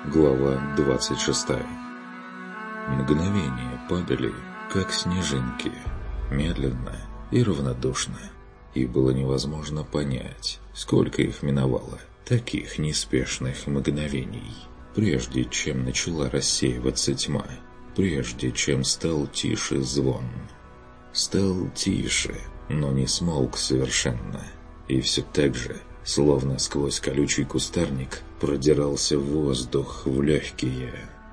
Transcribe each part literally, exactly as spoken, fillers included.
Глава двадцать шестая. Мгновения падали, как снежинки, медленно и равнодушно, и было невозможно понять, сколько их миновало, таких неспешных мгновений, прежде чем начала рассеиваться тьма, прежде чем стал тише звон. Стал тише, но не смолк совершенно, и все так же, словно сквозь колючий кустарник, продирался воздух в легкие.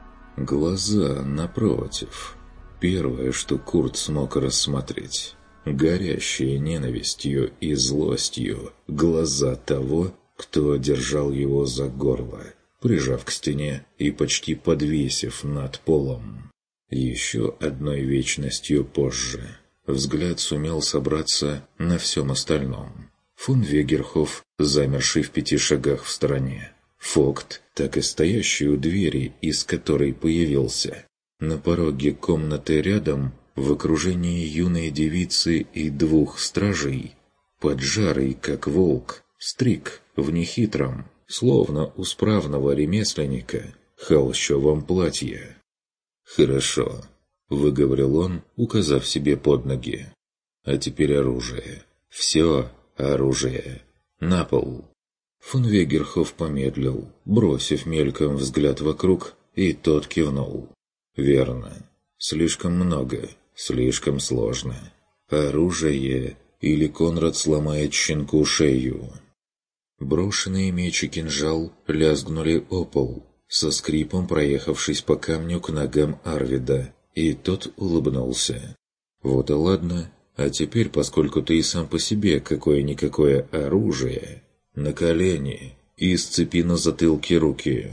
Глаза напротив. Первое, что Курт смог рассмотреть, горящие ненавистью и злостью глаза того, кто держал его за горло, прижав к стене и почти подвесив над полом. Еще одной вечностью позже взгляд сумел собраться на всем остальном. Фон Вегерхоф, замерший в пяти шагах в стороне. Фогт, так и стоящий у двери, из которой появился. На пороге комнаты рядом, в окружении юной девицы и двух стражей, поджарый, как волк, Стрик в нехитром, словно у справного ремесленника, холщовом платье. «Хорошо», — выговорил он, указав себе под ноги. «А теперь оружие. Все оружие. На пол». Фон Вегерхоф помедлил, бросив мельком взгляд вокруг, и тот кивнул. «Верно. Слишком много, слишком сложно. Оружие, или Конрад сломает щенку шею». Брошенные меч и кинжал лязгнули о пол, со скрипом проехавшись по камню к ногам Арвида, и тот улыбнулся. «Вот и ладно. А теперь, поскольку ты и сам по себе какое-никакое оружие, на колени и сцепи на затылке руки».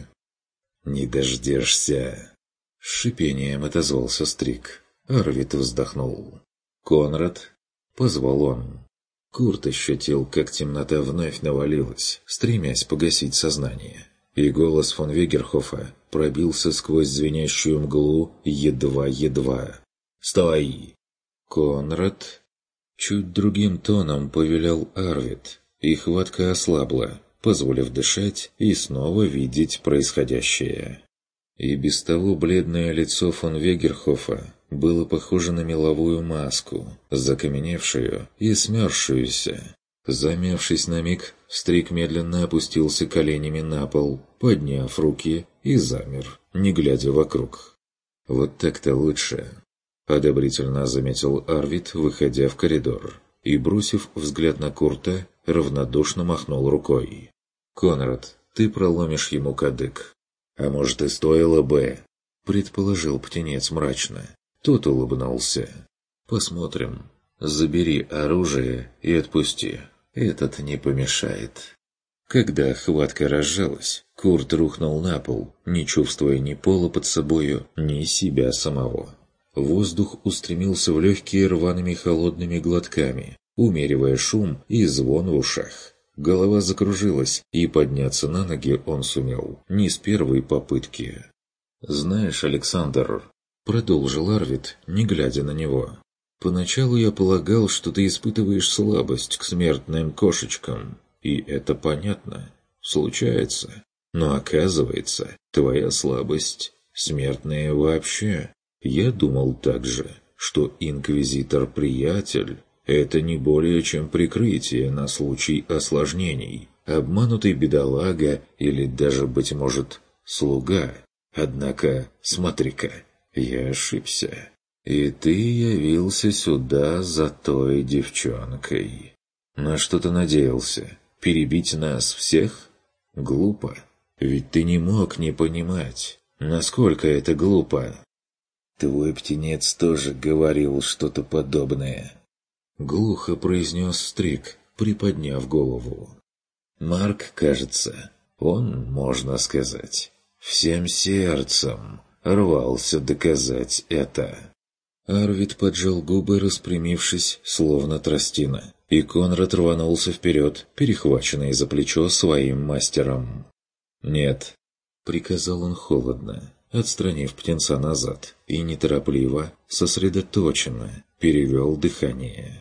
«Не дождешься!» С шипением отозвался Стрик. Арвид вздохнул. «Конрад?» — позвал он. Курт ощутил, как темнота вновь навалилась, стремясь погасить сознание, и голос фон Вегерхофа пробился сквозь звенящую мглу едва-едва. «Стой!» «Конрад?» Чуть другим тоном повелел Арвид, и хватка ослабла, позволив дышать и снова видеть происходящее. И без того бледное лицо фон Вегерхофа было похоже на меловую маску, закаменевшую и смерзшуюся. Замявшись на миг, Стрик медленно опустился коленями на пол, подняв руки, и замер, не глядя вокруг. «Вот так-то лучше», — одобрительно заметил Арвид, выходя в коридор, и, бросив взгляд на Курта, равнодушно махнул рукой. «Конрад, ты проломишь ему кадык». «А может, и стоило бы», — предположил птенец мрачно. Тот улыбнулся. «Посмотрим. Забери оружие и отпусти. Этот не помешает». Когда хватка разжалась, Курт рухнул на пол, не чувствуя ни пола под собою, ни себя самого. Воздух устремился в легкие рваными холодными глотками, умеривая шум и звон в ушах. Голова закружилась, и подняться на ноги он сумел не с первой попытки. «Знаешь, Александр», — продолжил Арвид, не глядя на него, — «поначалу я полагал, что ты испытываешь слабость к смертным кошечкам, и это понятно, случается. Но оказывается, твоя слабость смертная вообще. Я думал также, что инквизитор-приятель — это не более чем прикрытие на случай осложнений, обманутый бедолага или даже, быть может, слуга. Однако, смотри-ка, я ошибся. И ты явился сюда за той девчонкой. На что ты надеялся? Перебить нас всех? Глупо. Ведь ты не мог не понимать, насколько это глупо». «Твой птенец тоже говорил что-то подобное», — глухо произнес Стрик, приподняв голову. «Марк, кажется, он, можно сказать, всем сердцем рвался доказать это». Арвид поджал губы, распрямившись, словно тростина, и Конрад рванулся вперед, перехваченный за плечо своим мастером. «Нет», — приказал он холодно, отстранив птенца назад, и неторопливо, сосредоточенно перевел дыхание.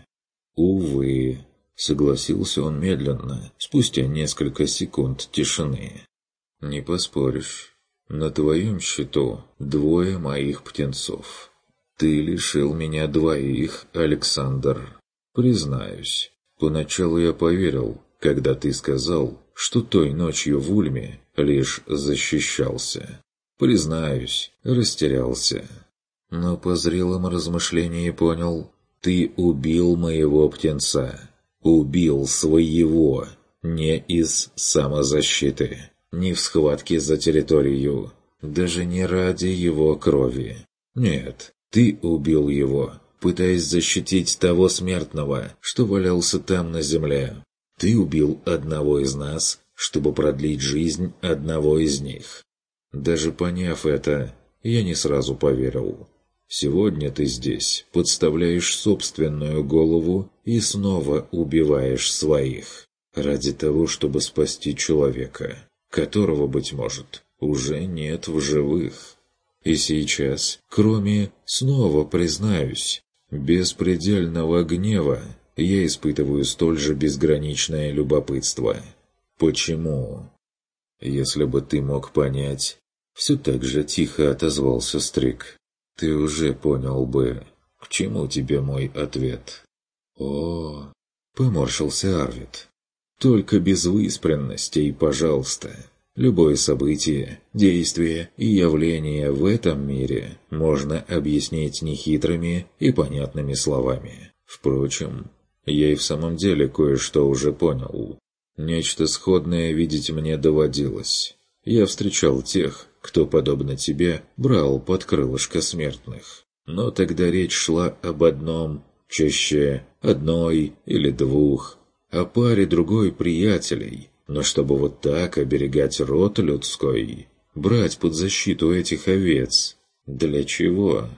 «Увы», — согласился он медленно, спустя несколько секунд тишины. «Не поспоришь. На твоем счету двое моих птенцов. Ты лишил меня двоих, Александр. Признаюсь, поначалу я поверил, когда ты сказал, что той ночью в Ульме лишь защищался. Признаюсь, растерялся. Но по зрелом размышлении понял, ты убил моего птенца. Убил своего, не из самозащиты, не в схватке за территорию, даже не ради его крови. Нет, ты убил его, пытаясь защитить того смертного, что валялся там на земле. Ты убил одного из нас, чтобы продлить жизнь одного из них. Даже поняв это, я не сразу поверил. Сегодня ты здесь подставляешь собственную голову и снова убиваешь своих, ради того, чтобы спасти человека, которого, быть может, уже нет в живых. И сейчас, кроме, снова признаюсь, беспредельного гнева, я испытываю столь же безграничное любопытство. Почему? Если бы ты мог понять, все так же тихо отозвался Стрик, ты уже понял бы, к чему тебе мой ответ. О, поморщился Арвид. Только без выспренностей, пожалуйста. Любое событие, действие и явление в этом мире можно объяснить нехитрыми и понятными словами. Впрочем, я и в самом деле кое-что уже понял. Нечто сходное видеть мне доводилось. Я встречал тех, кто, подобно тебе, брал под крылышко смертных. Но тогда речь шла об одном, чаще одной или двух, о паре другой приятелей. Но чтобы вот так оберегать род людской, брать под защиту этих овец, для чего?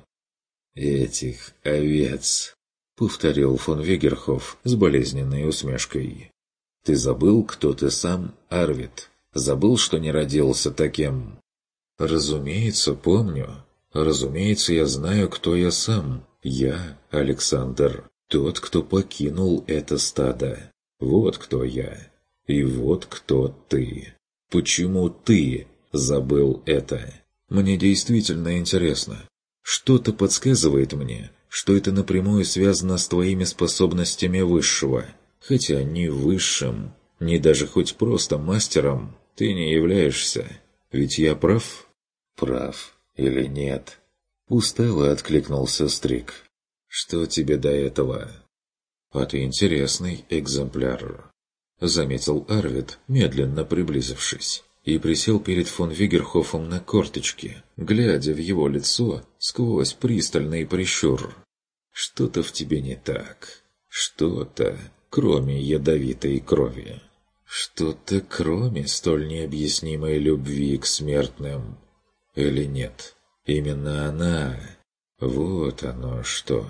«Этих овец», — повторил фон Вегерхоф с болезненной усмешкой. «Ты забыл, кто ты сам, Арвид? Забыл, что не родился таким?» «Разумеется, помню. Разумеется, я знаю, кто я сам. Я, Александр, тот, кто покинул это стадо. Вот кто я. И вот кто ты. Почему ты забыл это? Мне действительно интересно. Что-то подсказывает мне, что это напрямую связано с твоими способностями высшего. Хотя ни высшим, ни даже хоть просто мастером ты не являешься. Ведь я прав?» «Прав или нет?» Устало откликнулся Стрик. «Что тебе до этого?» «А ты интересный экземпляр», — заметил Арвид, медленно приблизившись, и присел перед фон Вегерхофом на корточки, глядя в его лицо сквозь пристальный прищур. «Что-то в тебе не так. Что-то, кроме ядовитой крови. Что-то, кроме столь необъяснимой любви к смертным. Или нет? Именно она. Вот оно что.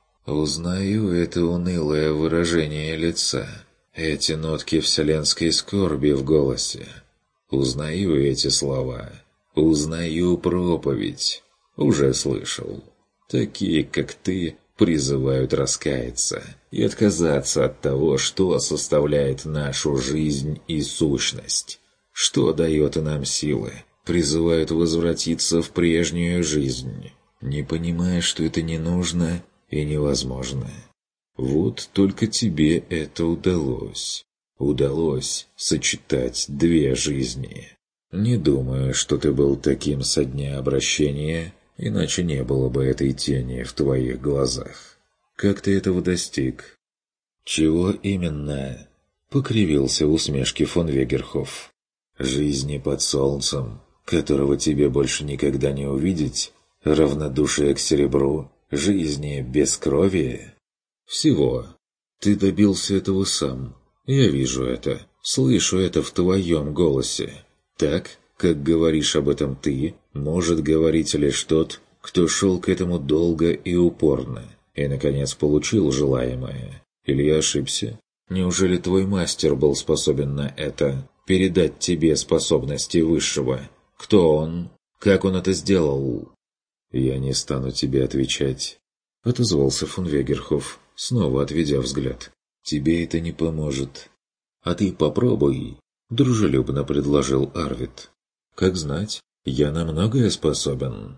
Узнаю это унылое выражение лица, эти нотки вселенской скорби в голосе. Узнаю эти слова. Узнаю проповедь. Уже слышал. Такие, как ты, призывают раскаяться и отказаться от того, что составляет нашу жизнь и сущность, что дает нам силы, призывают возвратиться в прежнюю жизнь, не понимая, что это не нужно и невозможно. Вот только тебе это удалось. Удалось сочетать две жизни. Не думаю, что ты был таким со дня обращения, иначе не было бы этой тени в твоих глазах. Как ты этого достиг?» «Чего именно?» — покривился в усмешке фон Вегерхоф. «Жизни под солнцем, которого тебе больше никогда не увидеть, равнодушие к серебру, жизни без крови?» «Всего. Ты добился этого сам. Я вижу это, слышу это в твоем голосе. Так, как говоришь об этом ты, может говорить лишь тот, кто шел к этому долго и упорно, и, наконец, получил желаемое. Или я ошибся? Неужели твой мастер был способен на это, передать тебе способности высшего? Кто он? Как он это сделал?» «Я не стану тебе отвечать», — отозвался фон Вегерхоф, снова отведя взгляд. «Тебе это не поможет». «А ты попробуй», — дружелюбно предложил Арвид. «Как знать, Я на многое способен».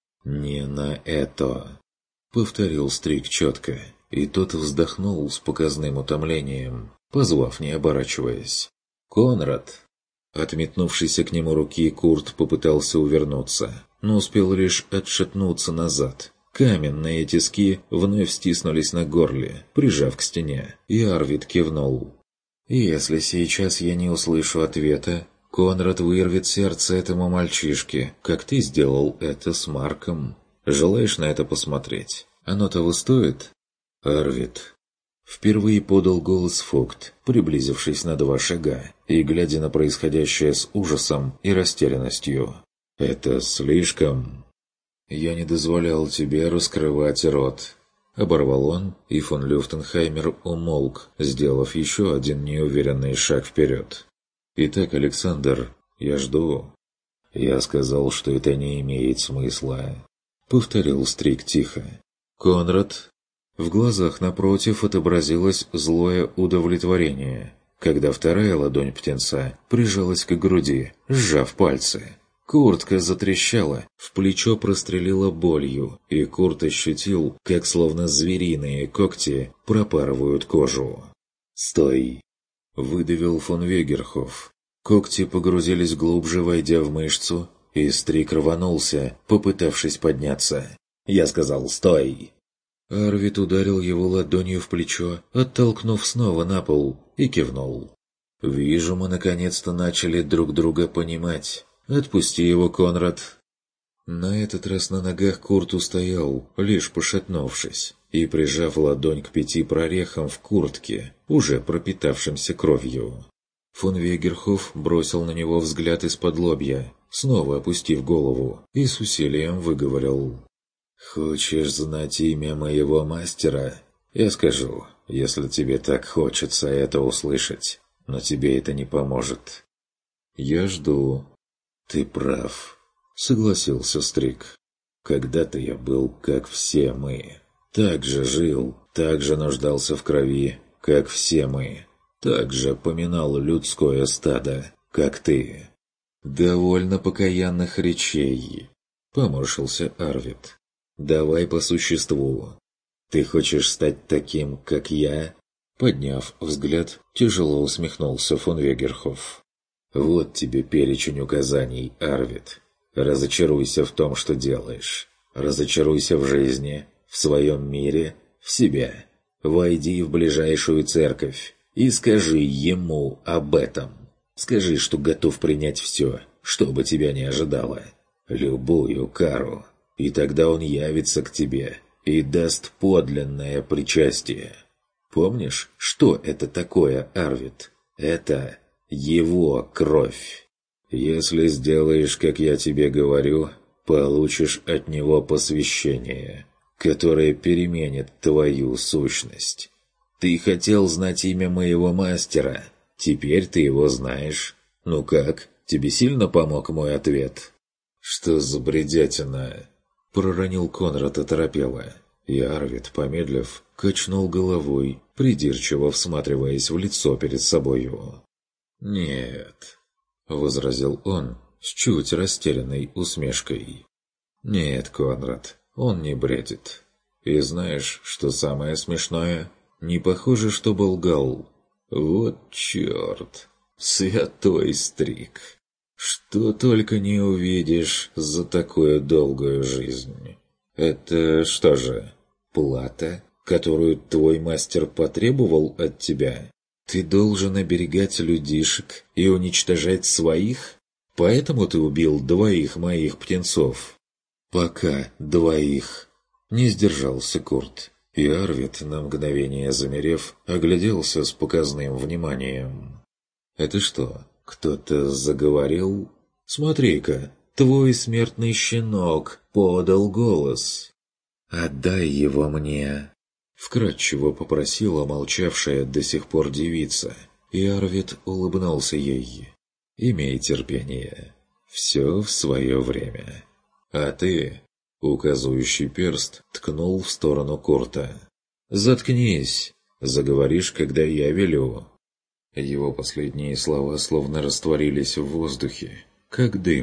«Не на это», — повторил Стрик четко, и тот вздохнул с показным утомлением, позвав, не оборачиваясь: «Конрад!» От метнувшейся к нему руки Курт попытался увернуться, но успел лишь отшатнуться назад. Каменные тиски вновь стиснулись на горле, прижав к стене, и Арвид кивнул. «Если сейчас я не услышу ответа, Конрад вырвет сердце этому мальчишке, как ты сделал это с Марком. Желаешь на это посмотреть? Оно того стоит?» «Арвид», — впервые подал голос Фогт, приблизившись на два шага и глядя на происходящее с ужасом и растерянностью. «Это слишком...» «Я не дозволял тебе раскрывать рот», — оборвал он, и фон Люфтенхаймер умолк, сделав еще один неуверенный шаг вперед. «Итак, Александр, я жду». «Я сказал, что это не имеет смысла», — повторил Стрик тихо. «Конрад». В глазах напротив отобразилось злое удовлетворение, когда вторая ладонь птенца прижалась к груди, сжав пальцы. Куртка затрещала, в плечо прострелила болью, и Курт ощутил, как словно звериные когти пропарывают кожу. «Стой!» — выдавил фон Вегерхоф. Когти погрузились глубже, войдя в мышцу, и Стрик рванулся, попытавшись подняться. «Я сказал, стой!» Арвид ударил его ладонью в плечо, оттолкнув снова на пол, и кивнул. «Вижу, мы наконец-то начали друг друга понимать. Отпусти его, Конрад!» На этот раз на ногах Курт устоял, лишь пошатнувшись, и прижав ладонь к пяти прорехам в куртке, уже пропитавшимся кровью. Фон Вегерхоф бросил на него взгляд из-под лобья, снова опустив голову, и с усилием выговорил: «Хочешь знать имя моего мастера? Я скажу, если тебе так хочется это услышать, но тебе это не поможет». «Я жду». «Ты прав», — согласился Стрик. «Когда-то я был, как все мы. Так же жил, так же нуждался в крови, как все мы. Так же поминал людское стадо, как ты». «Довольно покаянных речей», — поморщился Арвид. «Давай по существу. Ты хочешь стать таким, как я?» Подняв взгляд, тяжело усмехнулся фон Вегерхоф. «Вот тебе перечень указаний, Арвид. Разочаруйся в том, что делаешь. Разочаруйся в жизни, в своем мире, в себе. Войди в ближайшую церковь и скажи ему об этом. Скажи, что готов принять все, что бы тебя ни ожидало. Любую кару. И тогда он явится к тебе и даст подлинное причастие. Помнишь, что это такое, Арвид? Это его кровь. Если сделаешь, как я тебе говорю, получишь от него посвящение, которое переменит твою сущность. Ты хотел знать имя моего мастера, теперь ты его знаешь. Ну как, тебе сильно помог мой ответ?» «Что за бредятина?» — проронил Конрад оторопело, и Арвид, помедлив, качнул головой, придирчиво всматриваясь в лицо перед собою. «Нет», — возразил он с чуть растерянной усмешкой. «Нет, Конрад, он не бредит. И знаешь, что самое смешное? Не похоже, что лгал. Вот черт! Святой Стрик! Что только не увидишь за такую долгую жизнь. Это что же, плата, которую твой мастер потребовал от тебя? Ты должен оберегать людишек и уничтожать своих? Поэтому ты убил двоих моих птенцов?» «Пока двоих», — не сдержался Курт, и Арвид, на мгновение замерев, огляделся с показным вниманием. «Это что, кто-то заговорил? Смотри-ка, твой смертный щенок подал голос». «Отдай его мне», — вкратчиво попросила молчавшая до сих пор девица, и Арвид улыбнулся ей. «Имей терпение. Все в свое время. А ты...» — указывающий перст ткнул в сторону Курта. «Заткнись! Заговоришь, когда я велю». Его последние слова словно растворились в воздухе, как дым,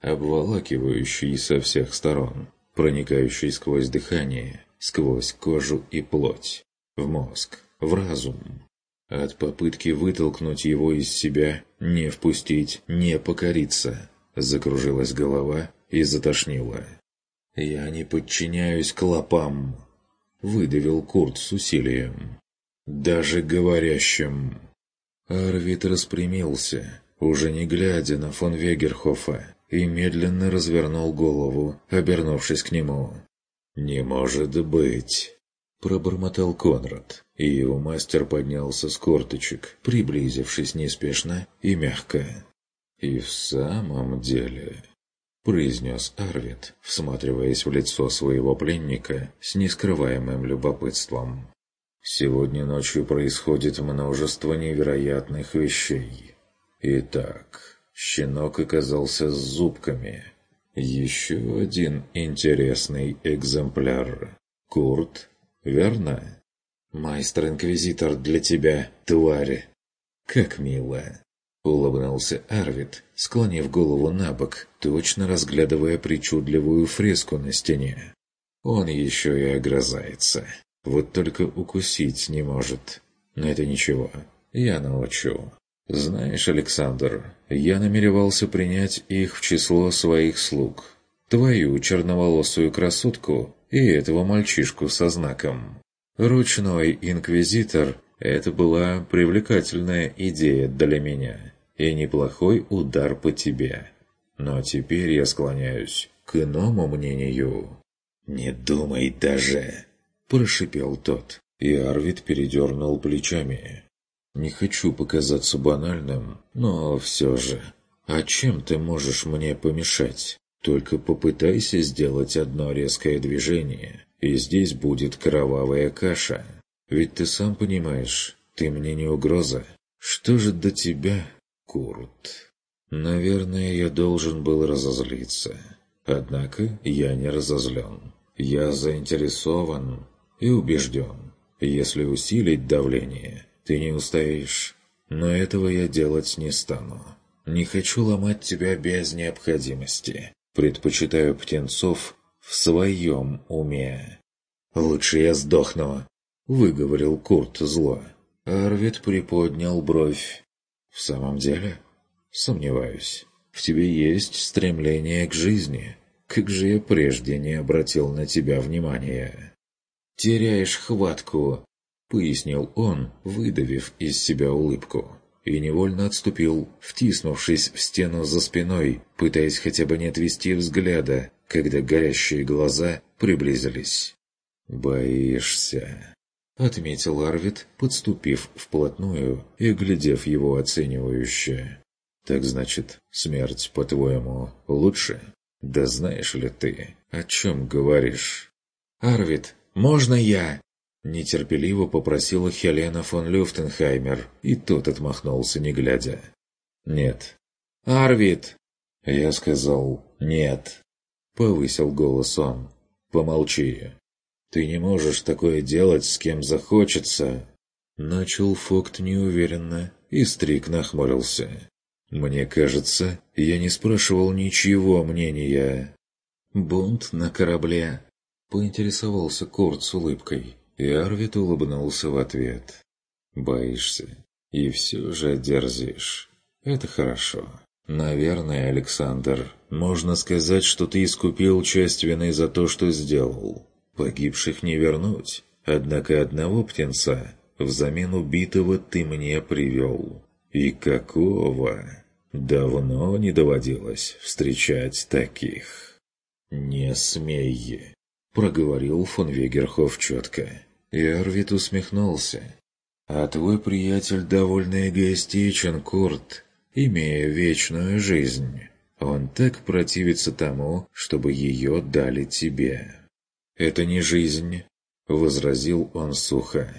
обволакивающий со всех сторон, проникающий сквозь дыхание, сквозь кожу и плоть, в мозг, в разум. От попытки вытолкнуть его из себя, не впустить, не покориться, закружилась голова и затошнило. «Я не подчиняюсь клопам», — выдавил Курт с усилием. «Даже говорящим». Арвид распрямился, уже не глядя на фон Вегерхофа, и медленно развернул голову, обернувшись к нему. «Не может быть!» — пробормотал Конрад, и его мастер поднялся с корточек, приблизившись неспешно и мягко. «И в самом деле...» — произнес Арвид, всматриваясь в лицо своего пленника с нескрываемым любопытством. «Сегодня ночью происходит множество невероятных вещей. Итак, щенок оказался с зубками. Еще один интересный экземпляр. Курт, верно? Майстер-инквизитор для тебя, тварь!» «Как мило!» — улыбнулся Арвид, склонив голову на бок, точно разглядывая причудливую фреску на стене. «Он еще и огрызается. Вот только укусить не может. Но это ничего, я научу. Знаешь, Александр, я намеревался принять их в число своих слуг. Твою черноволосую красотку и этого мальчишку со знаком. Ручной инквизитор — это была привлекательная идея для меня и неплохой удар по тебе. Но теперь я склоняюсь к иному мнению». «Не думай даже!» — прошипел тот, и Арвид передернул плечами. «Не хочу показаться банальным, но все же, а чем ты можешь мне помешать? Только попытайся сделать одно резкое движение, и здесь будет кровавая каша. Ведь ты сам понимаешь, ты мне не угроза. Что же до тебя, Курт?» Наверное, я должен был разозлиться. Однако я не разозлен. Я заинтересован и убежден. Если усилить давление, ты не устоишь. Но этого я делать не стану. Не хочу ломать тебя без необходимости. Предпочитаю птенцов в своем уме. «Лучше я сдохну», — выговорил Курт зло. Арвид приподнял бровь. «В самом деле? Сомневаюсь. В тебе есть стремление к жизни. Как же я прежде не обратил на тебя внимания?» «Теряешь хватку», — пояснил он, выдавив из себя улыбку, и невольно отступил, втиснувшись в стену за спиной, пытаясь хотя бы не отвести взгляда, когда горящие глаза приблизились. «Боишься», — отметил Арвид, подступив вплотную и глядев его оценивающе. «Так значит, смерть, по-твоему, лучше? Да знаешь ли ты, о чем говоришь?» «Арвид, можно я?» Нетерпеливо попросила Хелена фон Люфтенхаймер, и тот отмахнулся, не глядя. «Нет». «Арвид!» «Я сказал «нет», — повысил голос он. «Помолчи. Ты не можешь такое делать, с кем захочется». Начал Фокт неуверенно, и Стрик нахмурился. «Мне кажется, я не спрашивал ничего мнения». «Бунт на корабле?» — поинтересовался Курт с улыбкой, и Арвид улыбнулся в ответ. «Боишься, и все же дерзишь. Это хорошо. Наверное, Александр, можно сказать, что ты искупил часть вины за то, что сделал. Погибших не вернуть, однако одного птенца взамен убитого ты мне привел. И какого? Давно не доводилось встречать таких». «Не смей», — проговорил фон Вегерхоф четко. И Арвид усмехнулся. «А твой приятель довольно эгоистичен, Курт, имея вечную жизнь. Он так противится тому, чтобы ее дали тебе». «Это не жизнь», — возразил он сухо.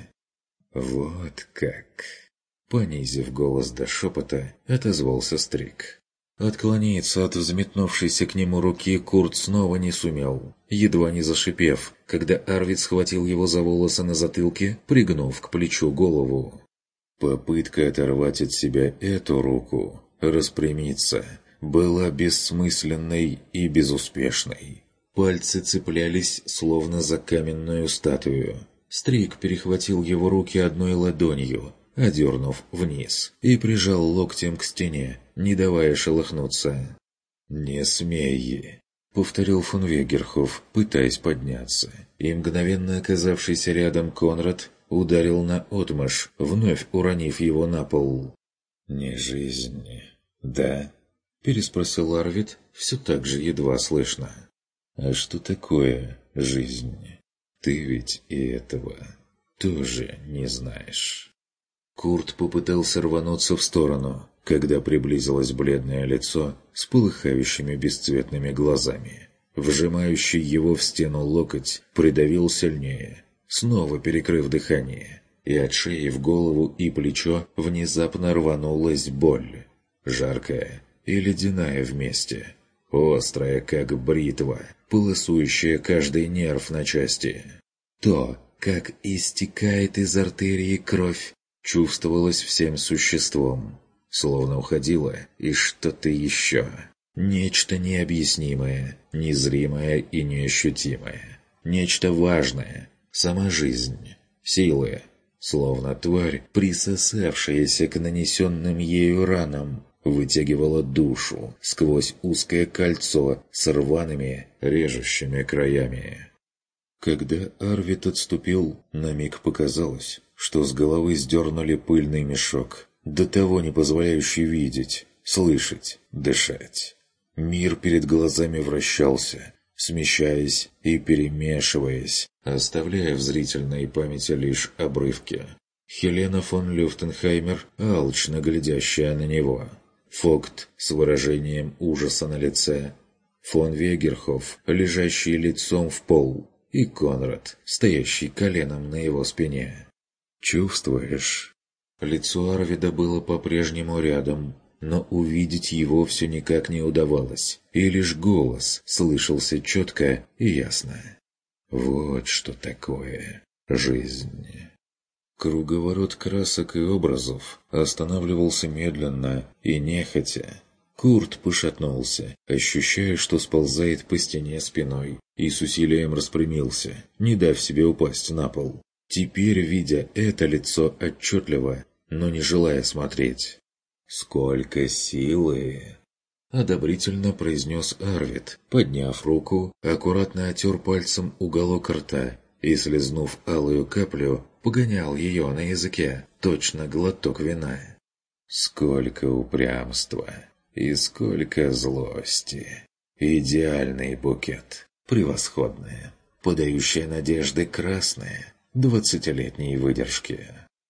«Вот как!» Понизив голос до шепота, отозвался Стрик. Отклониться от взметнувшейся к нему руки Курт снова не сумел, едва не зашипев, когда Арвид схватил его за волосы на затылке, пригнув к плечу голову. Попытка оторвать от себя эту руку, распрямиться, была бессмысленной и безуспешной. Пальцы цеплялись, словно за каменную статую. Стрик перехватил его руки одной ладонью, одернув вниз, и прижал локтем к стене, не давая шелохнуться. «Не смей!» — повторил фон Вегерхоф, пытаясь подняться, и мгновенно оказавшийся рядом Конрад ударил наотмашь, вновь уронив его на пол. «Не жизнь, да?» — переспросил Арвид, все так же едва слышно. «А что такое жизнь? Ты ведь и этого тоже не знаешь». Курт попытался рвануться в сторону, когда приблизилось бледное лицо с полыхающими бесцветными глазами. Вжимающий его в стену локоть придавил сильнее, снова перекрыв дыхание, и от шеи в голову и плечо внезапно рванулась боль. Жаркая и ледяная вместе, острая, как бритва, полосующая каждый нерв на части. То, как истекает из артерии кровь, чувствовалось всем существом, словно уходило и что-то еще. Нечто необъяснимое, незримое и неощутимое. Нечто важное, сама жизнь, силы, словно тварь, присосавшаяся к нанесенным ею ранам, вытягивала душу сквозь узкое кольцо с рваными, режущими краями. Когда Арвид отступил, на миг показалось, что с головы сдернули пыльный мешок, до того не позволяющий видеть, слышать, дышать. Мир перед глазами вращался, смещаясь и перемешиваясь, оставляя в зрительной памяти лишь обрывки. Хелена фон Люфтенхаймер, алчно глядящая на него. Фогт с выражением ужаса на лице. Фон Вегерхоф, лежащий лицом в пол. И Конрад, стоящий коленом на его спине. «Чувствуешь?» Лицо Арвида было по-прежнему рядом, но увидеть его все никак не удавалось, и лишь голос слышался четко и ясно. «Вот что такое жизнь». Круговорот красок и образов останавливался медленно и нехотя. Курт пошатнулся, ощущая, что сползает по стене спиной, и с усилием распрямился, не дав себе упасть на пол. Теперь, видя это лицо отчетливо, но не желая смотреть. «Сколько силы!» — одобрительно произнес Арвид, подняв руку, аккуратно отер пальцем уголок рта и, слезнув алую каплю, погонял ее на языке, точно глоток вина. «Сколько упрямства! И сколько злости! Идеальный букет, превосходное, подающее надежды красное, двадцатилетней выдержки».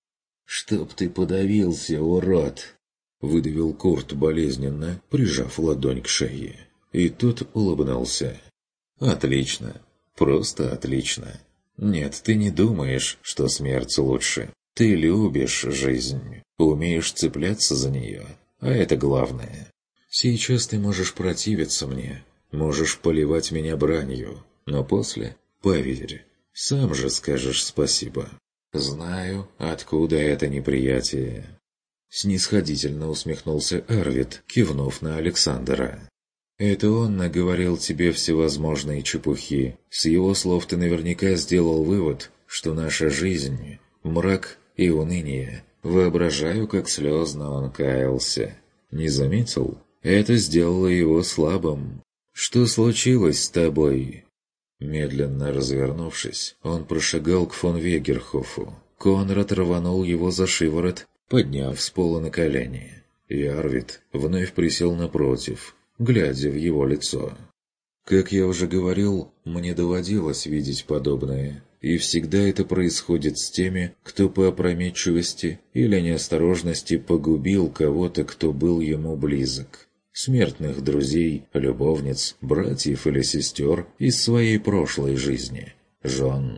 «Чтоб ты подавился, урод!» — выдавил Курт болезненно, прижав ладонь к шее. И тот улыбнулся. «Отлично, просто отлично. Нет, ты не думаешь, что смерть лучше. Ты любишь жизнь, умеешь цепляться за нее, а это главное. Сейчас ты можешь противиться мне, можешь поливать меня бранью, но после, поверь, сам же скажешь спасибо. Знаю, откуда это неприятие». Снисходительно усмехнулся Арвид, кивнув на Александра. «Это он наговорил тебе всевозможные чепухи. С его слов ты наверняка сделал вывод, что наша жизнь — мрак и уныние. Воображаю, как слезно он каялся. Не заметил? Это сделало его слабым. Что случилось с тобой?» Медленно развернувшись, он прошагал к фон Вегерхофу. Конрад рванул его за шиворот, подняв с пола на колени. И Арвид вновь присел напротив, глядя в его лицо. «Как я уже говорил, мне доводилось видеть подобное, и всегда это происходит с теми, кто по опрометчивости или неосторожности погубил кого-то, кто был ему близок. Смертных друзей, любовниц, братьев или сестер из своей прошлой жизни, жен,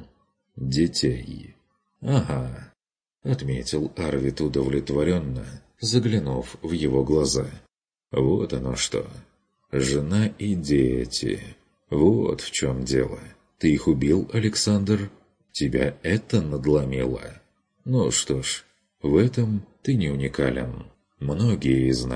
детей». «Ага», — отметил Арвид удовлетворенно, заглянув в его глаза. «Вот оно что. Жена и дети. Вот в чем дело. Ты их убил, Александр? Тебя это надломило? Ну что ж, в этом ты не уникален. Многие из нас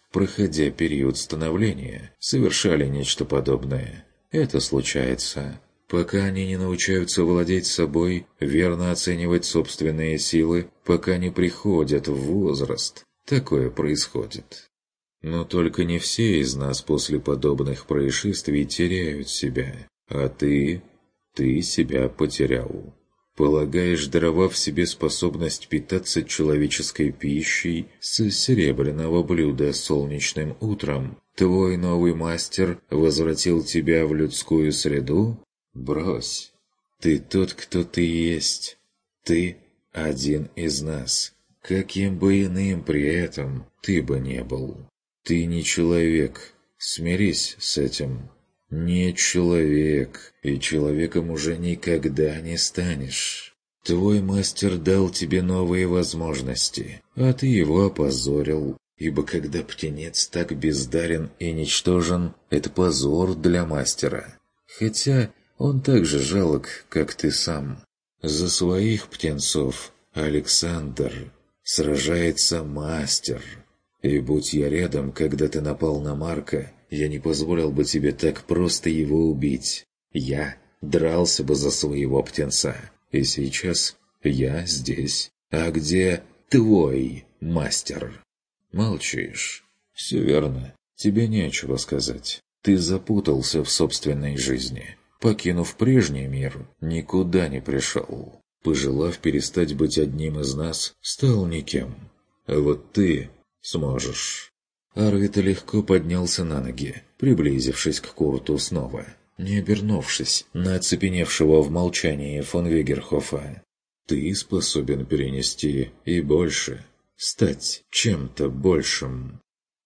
проходя период становления, совершали нечто подобное. Это случается, пока они не научаются владеть собой, верно оценивать собственные силы, пока не приходят в возраст. Такое происходит. Но только не все из нас после подобных происшествий теряют себя. А ты... ты себя потерял. Полагаешь, даровав себе способность питаться человеческой пищей с серебряного блюда солнечным утром, твой новый мастер возвратил тебя в людскую среду? Брось. Ты тот, кто ты есть. Ты один из нас. Каким бы иным при этом ты бы не был. Ты не человек. Смирись с этим. Не человек, и человеком уже никогда не станешь. Твой мастер дал тебе новые возможности, а ты его опозорил, ибо когда птенец так бездарен и ничтожен, это позор для мастера. Хотя он так же жалок, как ты сам. За своих птенцов, Александр, сражается мастер. И будь я рядом, когда ты напал на Марка, я не позволил бы тебе так просто его убить. Я дрался бы за своего птенца. И сейчас я здесь. А где твой мастер? Молчишь. Все верно. Тебе нечего сказать. Ты запутался в собственной жизни. Покинув прежний мир, никуда не пришел. Пожелав перестать быть одним из нас, стал никем. А вот ты сможешь. Арвид легко поднялся на ноги, приблизившись к Курту снова, не обернувшись на оцепеневшего в молчании фон Вегерхофа. Ты способен перенести и больше, стать чем-то большим.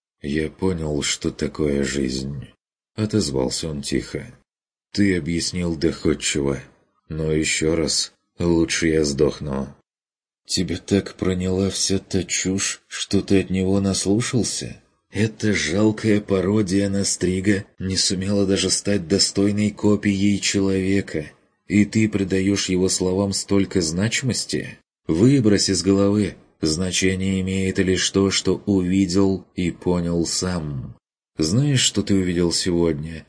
Я понял, что такое жизнь. Отозвался он тихо. Ты объяснил доходчиво, но еще раз, лучше я сдохну. Тебя так проняла вся та чушь, что ты от него наслушался? Эта жалкая пародия на Стрига не сумела даже стать достойной копией человека, и ты придаешь его словам столько значимости? Выбрось из головы, значение имеет лишь то, что увидел и понял сам. Знаешь, что ты увидел сегодня,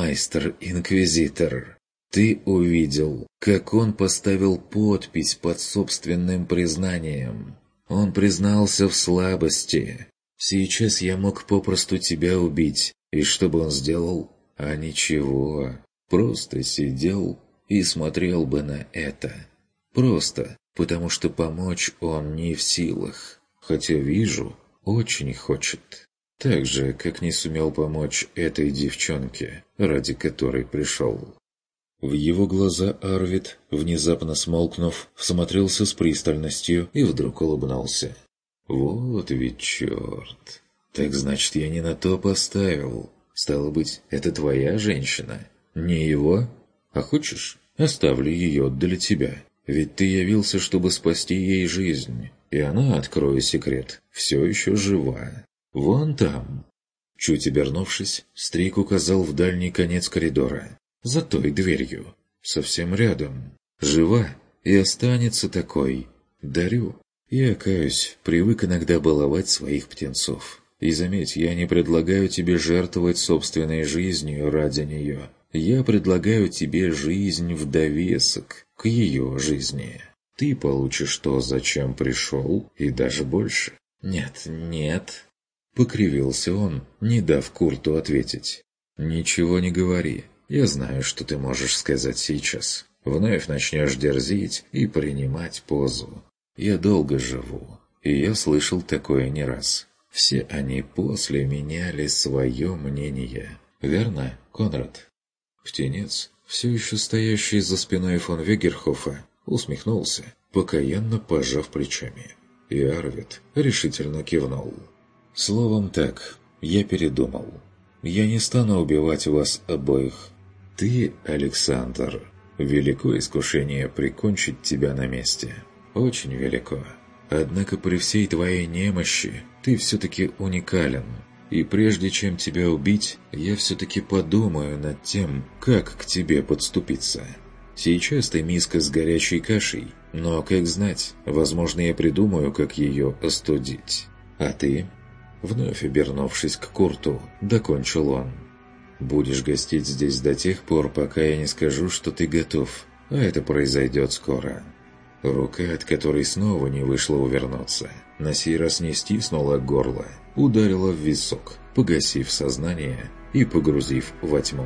майстер-инквизитор? Ты увидел, как он поставил подпись под собственным признанием. Он признался в слабости. Сейчас я мог попросту тебя убить, и что бы он сделал? А ничего, просто сидел и смотрел бы на это. Просто потому что помочь он не в силах, хотя вижу, очень хочет. Так же, как не сумел помочь этой девчонке, ради которой пришел. В его глаза Арвид, внезапно смолкнув, всмотрелся с пристальностью и вдруг улыбнулся. «Вот ведь черт! Так значит, я не на то поставил. Стало быть, это твоя женщина, не его? А хочешь, оставлю ее для тебя? Ведь ты явился, чтобы спасти ей жизнь, и она, открою секрет, все еще жива. Вон там». Чуть обернувшись, Стрик указал в дальний конец коридора. За той дверью, совсем рядом. Жива и останется такой. Дарю. Я, каюсь, привык иногда баловать своих птенцов. И заметь, я не предлагаю тебе жертвовать собственной жизнью ради нее. Я предлагаю тебе жизнь в довесок к ее жизни. Ты получишь то, зачем пришел, и даже больше. Нет, нет. Покривился он, не дав Курту ответить. Ничего не говори. Я знаю, что ты можешь сказать сейчас. Вновь начнешь дерзить и принимать позу. Я долго живу, и я слышал такое не раз. Все они после меняли свое мнение. Верно, Конрад? Птенец, все еще стоящий за спиной фон Вегерхофа, усмехнулся, покаянно пожав плечами. И Арвид решительно кивнул. Словом так, я передумал. Я не стану убивать вас обоих. Ты, Александр, велико искушение прикончить тебя на месте. Очень велико. Однако при всей твоей немощи ты все-таки уникален. И прежде чем тебя убить, я все-таки подумаю над тем, как к тебе подступиться. Сейчас ты миска с горячей кашей, но, как знать, возможно, я придумаю, как ее остудить. А ты? Вновь обернувшись к Курту, докончил он. «Будешь гостить здесь до тех пор, пока я не скажу, что ты готов, а это произойдет скоро». Рука, от которой снова не вышло увернуться, на сей раз не стиснула горло, ударила в висок, погасив сознание и погрузив во тьму.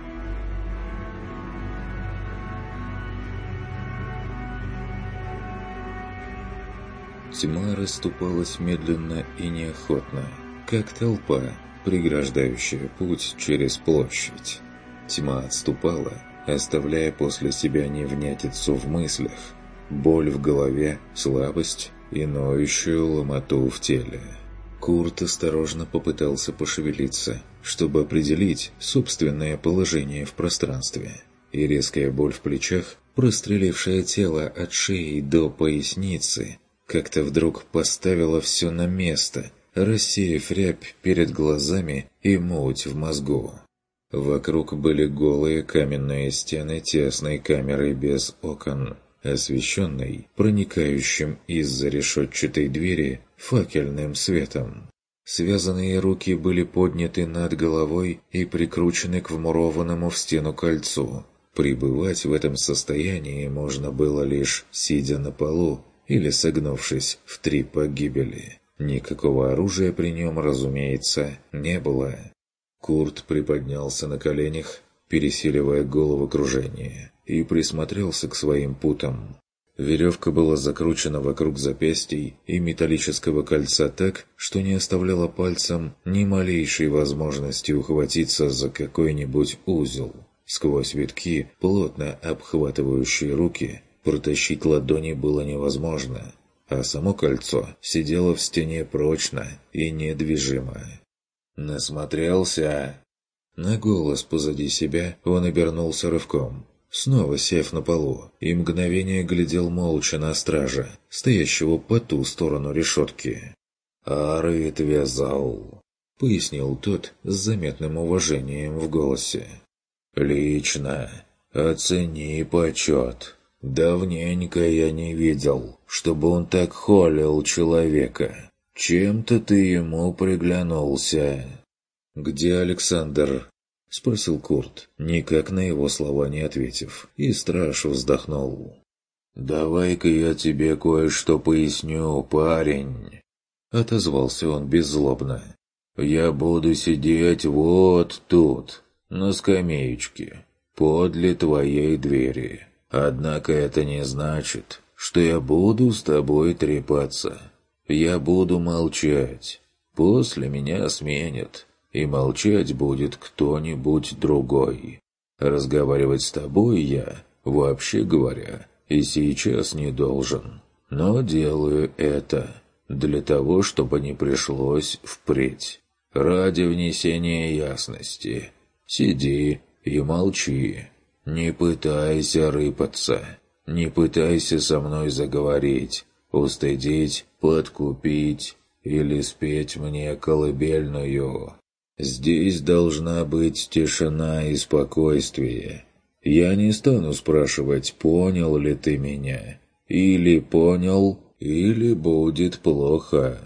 Тьма расступалась медленно и неохотно, как толпа, преграждающая путь через площадь. Тьма отступала, оставляя после себя невнятицу в мыслях, боль в голове, слабость и ноющую ломоту в теле. Курт осторожно попытался пошевелиться, чтобы определить собственное положение в пространстве, и резкая боль в плечах, прострелившая тело от шеи до поясницы, как-то вдруг поставила все на место, рассеяв рябь перед глазами и муть в мозгу. Вокруг были голые каменные стены тесной камеры без окон, освещенной проникающим из-за решетчатой двери факельным светом. Связанные руки были подняты над головой и прикручены к вмурованному в стену кольцу. Пребывать в этом состоянии можно было лишь сидя на полу или согнувшись в три погибели. Никакого оружия при нем, разумеется, не было. Курт приподнялся на коленях, пересиливая головокружение, и присмотрелся к своим путам. Веревка была закручена вокруг запястий и металлического кольца так, что не оставляла пальцам ни малейшей возможности ухватиться за какой-нибудь узел. Сквозь витки, плотно обхватывающие руки, протащить ладони было невозможно, а само кольцо сидело в стене прочно и недвижимо. «Насмотрелся?» На голос позади себя он обернулся рывком, снова сев на полу, и мгновение глядел молча на стража, стоящего по ту сторону решетки. «Арыт вязал», — пояснил тот с заметным уважением в голосе. «Лично оцени почет. Давненько я не видел, чтобы он так холил человека. Чем-то ты ему приглянулся». «Где Александр?» — спросил Курт, никак на его слова не ответив, и страж вздохнул. «Давай-ка я тебе кое-что поясню, парень», — отозвался он беззлобно. «Я буду сидеть вот тут, на скамеечке, подле твоей двери. Однако это не значит, что я буду с тобой трепаться. Я буду молчать. После меня сменят, и молчать будет кто-нибудь другой. Разговаривать с тобой я, вообще говоря, и сейчас не должен. Но делаю это для того, чтобы не пришлось впредь. Ради внесения ясности. Сиди и молчи. Не пытайся рыпаться. Не пытайся со мной заговорить, устыдить, подкупить или спеть мне колыбельную. Здесь должна быть тишина и спокойствие. Я не стану спрашивать, понял ли ты меня. Или понял, или будет плохо».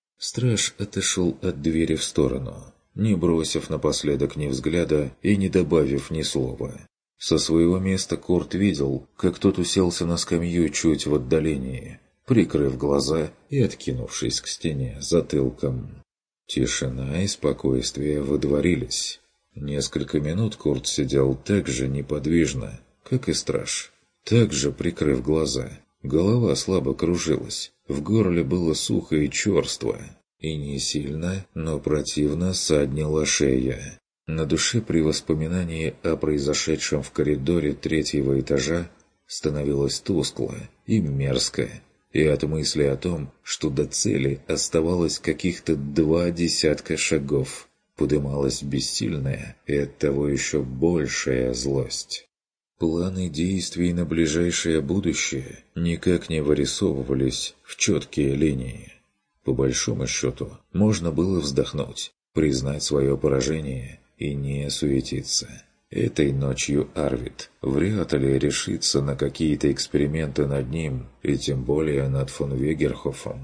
Страж отошел от двери в сторону, не бросив напоследок ни взгляда и не добавив ни слова. Со своего места Курт видел, как тот уселся на скамью чуть в отдалении, прикрыв глаза и откинувшись к стене затылком. Тишина и спокойствие водворились. Несколько минут Курт сидел так же неподвижно, как и страж, так же прикрыв глаза. Голова слабо кружилась, в горле было сухо и черство, и не сильно, но противно саднила шея. На душе при воспоминании о произошедшем в коридоре третьего этажа становилось тускло и мерзко, и от мысли о том, что до цели оставалось каких-то два десятка шагов, подымалась бессильная и оттого еще большая злость. Планы действий на ближайшее будущее никак не вырисовывались в четкие линии. По большому счету, можно было вздохнуть, признать свое поражение и не суетиться. Этой ночью Арвид вряд ли решится на какие-то эксперименты над ним, и тем более над фон Вегерхофом.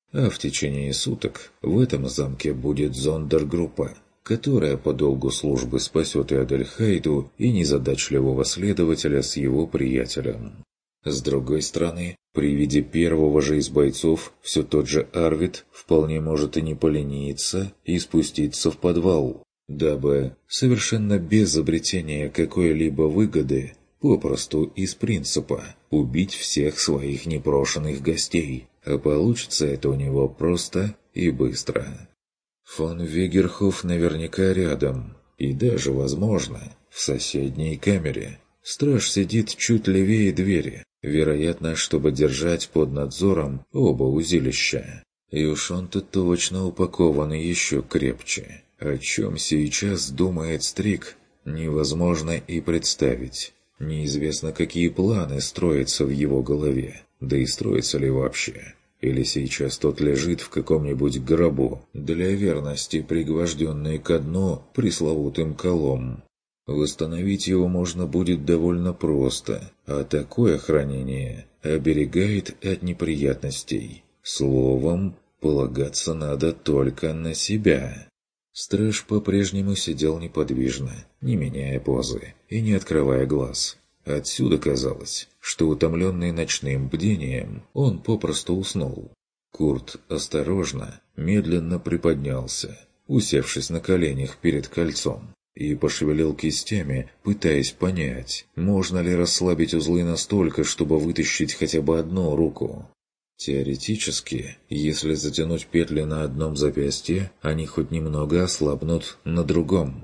А в течение суток в этом замке будет зондергруппа, которая по долгу службы спасет и Адельхайду, и незадачливого следователя с его приятелем. С другой стороны, при виде первого же из бойцов все тот же Арвид вполне может и не полениться и спуститься в подвал, дабы, совершенно без обретения какой-либо выгоды, попросту из принципа, убить всех своих непрошенных гостей, а получится это у него просто и быстро. Фон Вегерхоф наверняка рядом, и даже, возможно, в соседней камере. Страж сидит чуть левее двери, вероятно, чтобы держать под надзором оба узилища. И уж он-то точно упакован еще крепче. О чем сейчас думает Стриг, невозможно и представить. Неизвестно, какие планы строятся в его голове, да и строятся ли вообще. Или сейчас тот лежит в каком-нибудь гробу, для верности пригвожденный ко дну пресловутым колом. Восстановить его можно будет довольно просто, а такое хранение оберегает от неприятностей. Словом, полагаться надо только на себя. Страж по-прежнему сидел неподвижно, не меняя позы и не открывая глаз. Отсюда казалось, что, утомленный ночным бдением, он попросту уснул. Курт осторожно, медленно приподнялся, усевшись на коленях перед кольцом, и пошевелил кистями, пытаясь понять, можно ли расслабить узлы настолько, чтобы вытащить хотя бы одну руку. Теоретически, если затянуть петли на одном запястье, они хоть немного ослабнут на другом.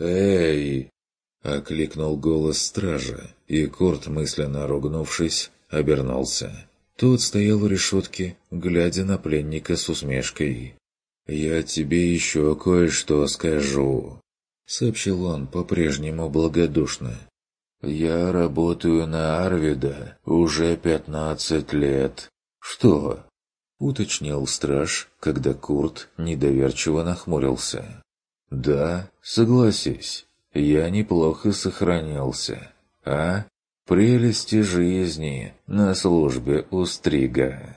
«Эй!» — окликнул голос стража, и Курт, мысленно ругнувшись, обернулся. Тот стоял у решетки, глядя на пленника с усмешкой. «Я тебе еще кое-что скажу», — сообщил он по-прежнему благодушно. «Я работаю на Арвида уже пятнадцать лет». «Что?» — уточнил страж, когда Курт недоверчиво нахмурился. «Да, согласись, я неплохо сохранился, а? Прелести жизни на службе у Стрига».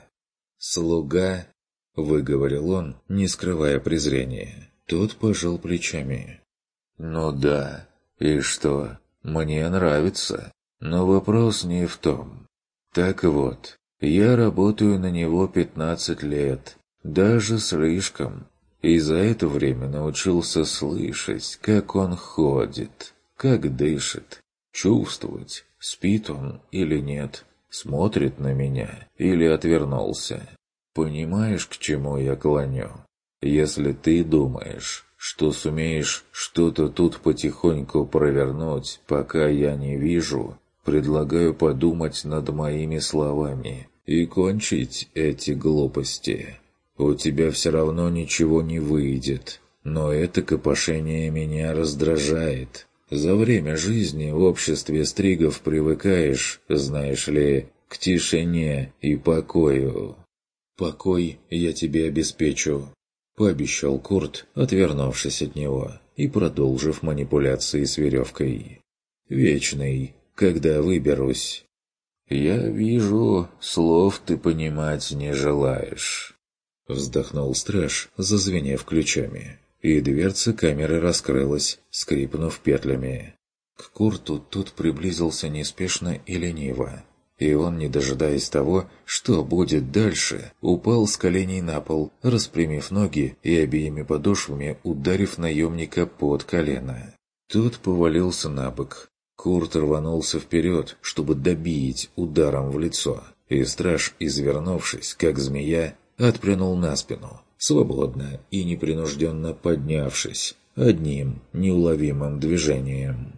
«Слуга?» — выговорил он, не скрывая презрения. Тот пожал плечами. «Ну да, и что? Мне нравится, но вопрос не в том. Так вот, я работаю на него пятнадцать лет, даже слишком, и за это время научился слышать, как он ходит, как дышит, чувствовать, спит он или нет, смотрит на меня или отвернулся. Понимаешь, к чему я клоню? Если ты думаешь, что сумеешь что-то тут потихоньку провернуть, пока я не вижу, предлагаю подумать над моими словами и кончить эти глупости. У тебя все равно ничего не выйдет, но это копошение меня раздражает. За время жизни в обществе стригов привыкаешь, знаешь ли, к тишине и покою. «Покой я тебе обеспечу», — пообещал Курт, отвернувшись от него и продолжив манипуляции с веревкой. «Вечный, когда выберусь». «Я вижу, слов ты понимать не желаешь», — вздохнул страж, зазвенев ключами, и дверца камеры раскрылась, скрипнув петлями. К Курту тут приблизился неспешно и лениво, и он, не дожидаясь того, что будет дальше, упал с коленей на пол, распрямив ноги и обеими подошвами ударив наемника под колено. Тот повалился на бок. Курт рванулся вперед, чтобы добить ударом в лицо, и страж, извернувшись, как змея, отпрянул на спину, свободно и непринужденно поднявшись, одним неуловимым движением.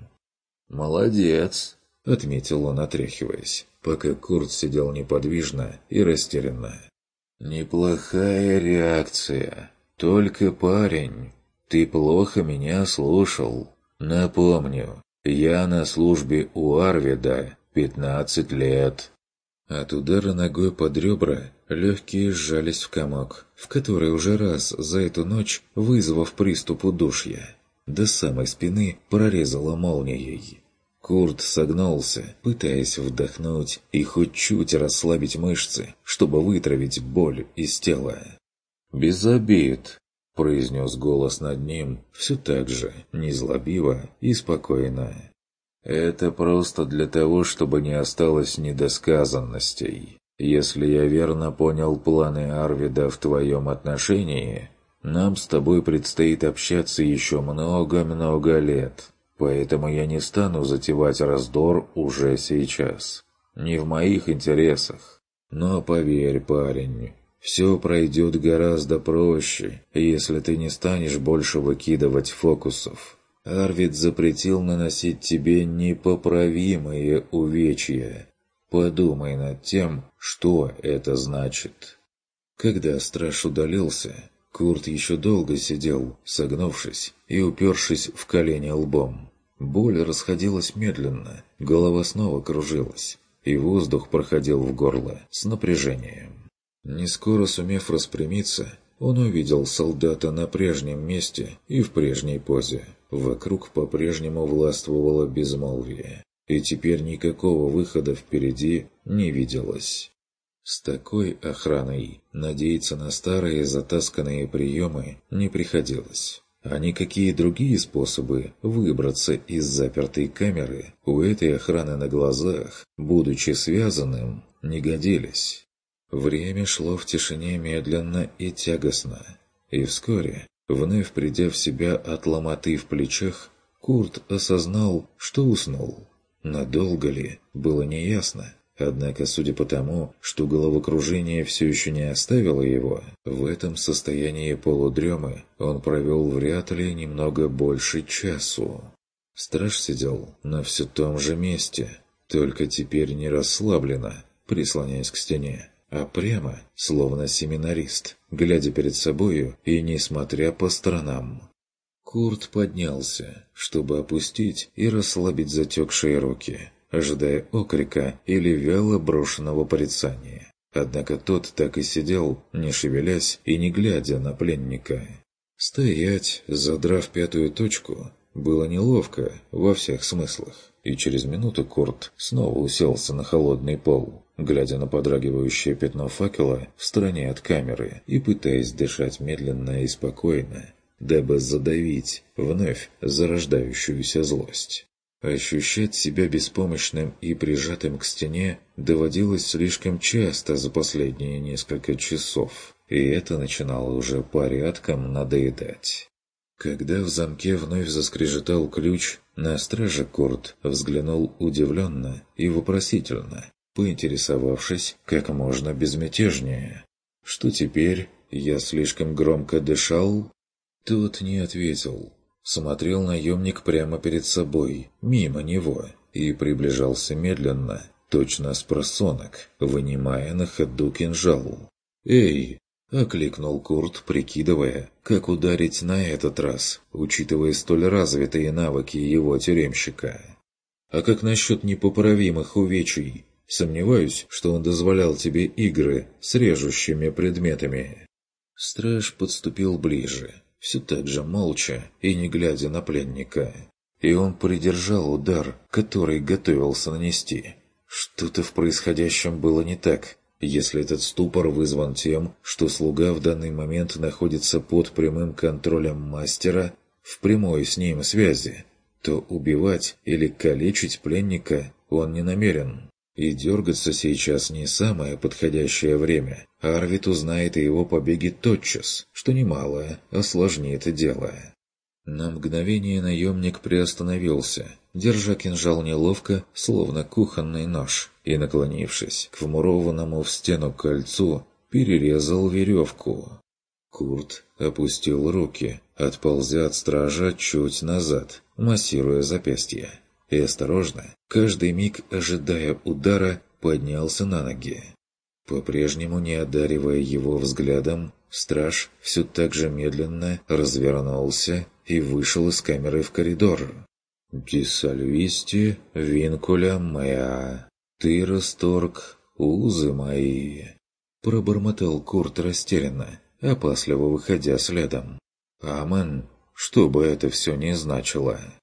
«Молодец!» — отметил он, отряхиваясь, пока Курт сидел неподвижно и растерянно. «Неплохая реакция. Только, парень, ты плохо меня слушал. Напомню, я на службе у Арвида пятнадцать лет». От удара ногой под ребра легкие сжались в комок, в который уже раз за эту ночь, вызвав приступ удушья, до самой спины прорезала молнией. Курт согнулся, пытаясь вдохнуть и хоть чуть расслабить мышцы, чтобы вытравить боль из тела. «Без обид», — произнес голос над ним, все так же, незлобиво и спокойно. «Это просто для того, чтобы не осталось недосказанностей. Если я верно понял планы Арвида в твоем отношении, нам с тобой предстоит общаться еще много-много лет». Поэтому я не стану затевать раздор уже сейчас. Не в моих интересах. Но поверь, парень, все пройдет гораздо проще, если ты не станешь больше выкидывать фокусов. Арвид запретил наносить тебе непоправимые увечья. Подумай над тем, что это значит. Когда страж удалился, Курт еще долго сидел, согнувшись и упершись в колени лбом. Боль расходилась медленно, голова снова кружилась, и воздух проходил в горло с напряжением. Не скоро сумев распрямиться, он увидел солдата на прежнем месте и в прежней позе. Вокруг по-прежнему властвовало безмолвие, и теперь никакого выхода впереди не виделось. С такой охраной надеяться на старые затасканные приемы не приходилось. А никакие другие способы выбраться из запертой камеры у этой охраны на глазах, будучи связанным, не годились. Время шло в тишине медленно и тягостно. И вскоре, вновь придя в себя от ломоты в плечах, Курт осознал, что уснул. Надолго ли, было неясно. Однако, судя по тому, что головокружение все еще не оставило его, в этом состоянии полудремы он провел вряд ли немного больше часу. Страж сидел на все том же месте, только теперь не расслабленно, прислоняясь к стене, а прямо, словно семинарист, глядя перед собою и не смотря по сторонам. Курт поднялся, чтобы опустить и расслабить затекшие руки, ожидая окрика или вяло брошенного порицания. Однако тот так и сидел, не шевелясь и не глядя на пленника. Стоять, задрав пятую точку, было неловко во всех смыслах, и через минуту Курт снова уселся на холодный пол, глядя на подрагивающее пятно факела в стороне от камеры и пытаясь дышать медленно и спокойно, дабы задавить вновь зарождающуюся злость. Ощущать себя беспомощным и прижатым к стене доводилось слишком часто за последние несколько часов, и это начинало уже порядком надоедать. Когда в замке вновь заскрежетал ключ, на страже Курт взглянул удивленно и вопросительно, поинтересовавшись как можно безмятежнее. «Что теперь? Я слишком громко дышал?» Тот не ответил. Смотрел наемник прямо перед собой, мимо него, и приближался медленно, точно спросонок, вынимая на ходу кинжал. «Эй!» — окликнул Курт, прикидывая, как ударить на этот раз, учитывая столь развитые навыки его тюремщика. «А как насчет непоправимых увечий? Сомневаюсь, что он дозволял тебе игры с режущими предметами». Страж подступил ближе, все так же молча и не глядя на пленника. И он придержал удар, который готовился нанести. Что-то в происходящем было не так. Если этот ступор вызван тем, что слуга в данный момент находится под прямым контролем мастера, в прямой с ним связи, то убивать или калечить пленника он не намерен. И дергаться сейчас не самое подходящее время. Арвид узнает о его побеге тотчас, что немало осложнит дело. На мгновение наемник приостановился, держа кинжал неловко, словно кухонный нож, и, наклонившись к вмурованному в стену кольцу, перерезал веревку. Курт опустил руки, отползя от стража чуть назад, массируя запястье. И осторожно, каждый миг ожидая удара, поднялся на ноги. По-прежнему не одаривая его взглядом, страж все так же медленно развернулся и вышел из камеры в коридор. «Дисальвисти винкуля меа, ты расторг узы мои», — пробормотал Курт растерянно, опасливо выходя следом. «Амен, что бы это все ни значило».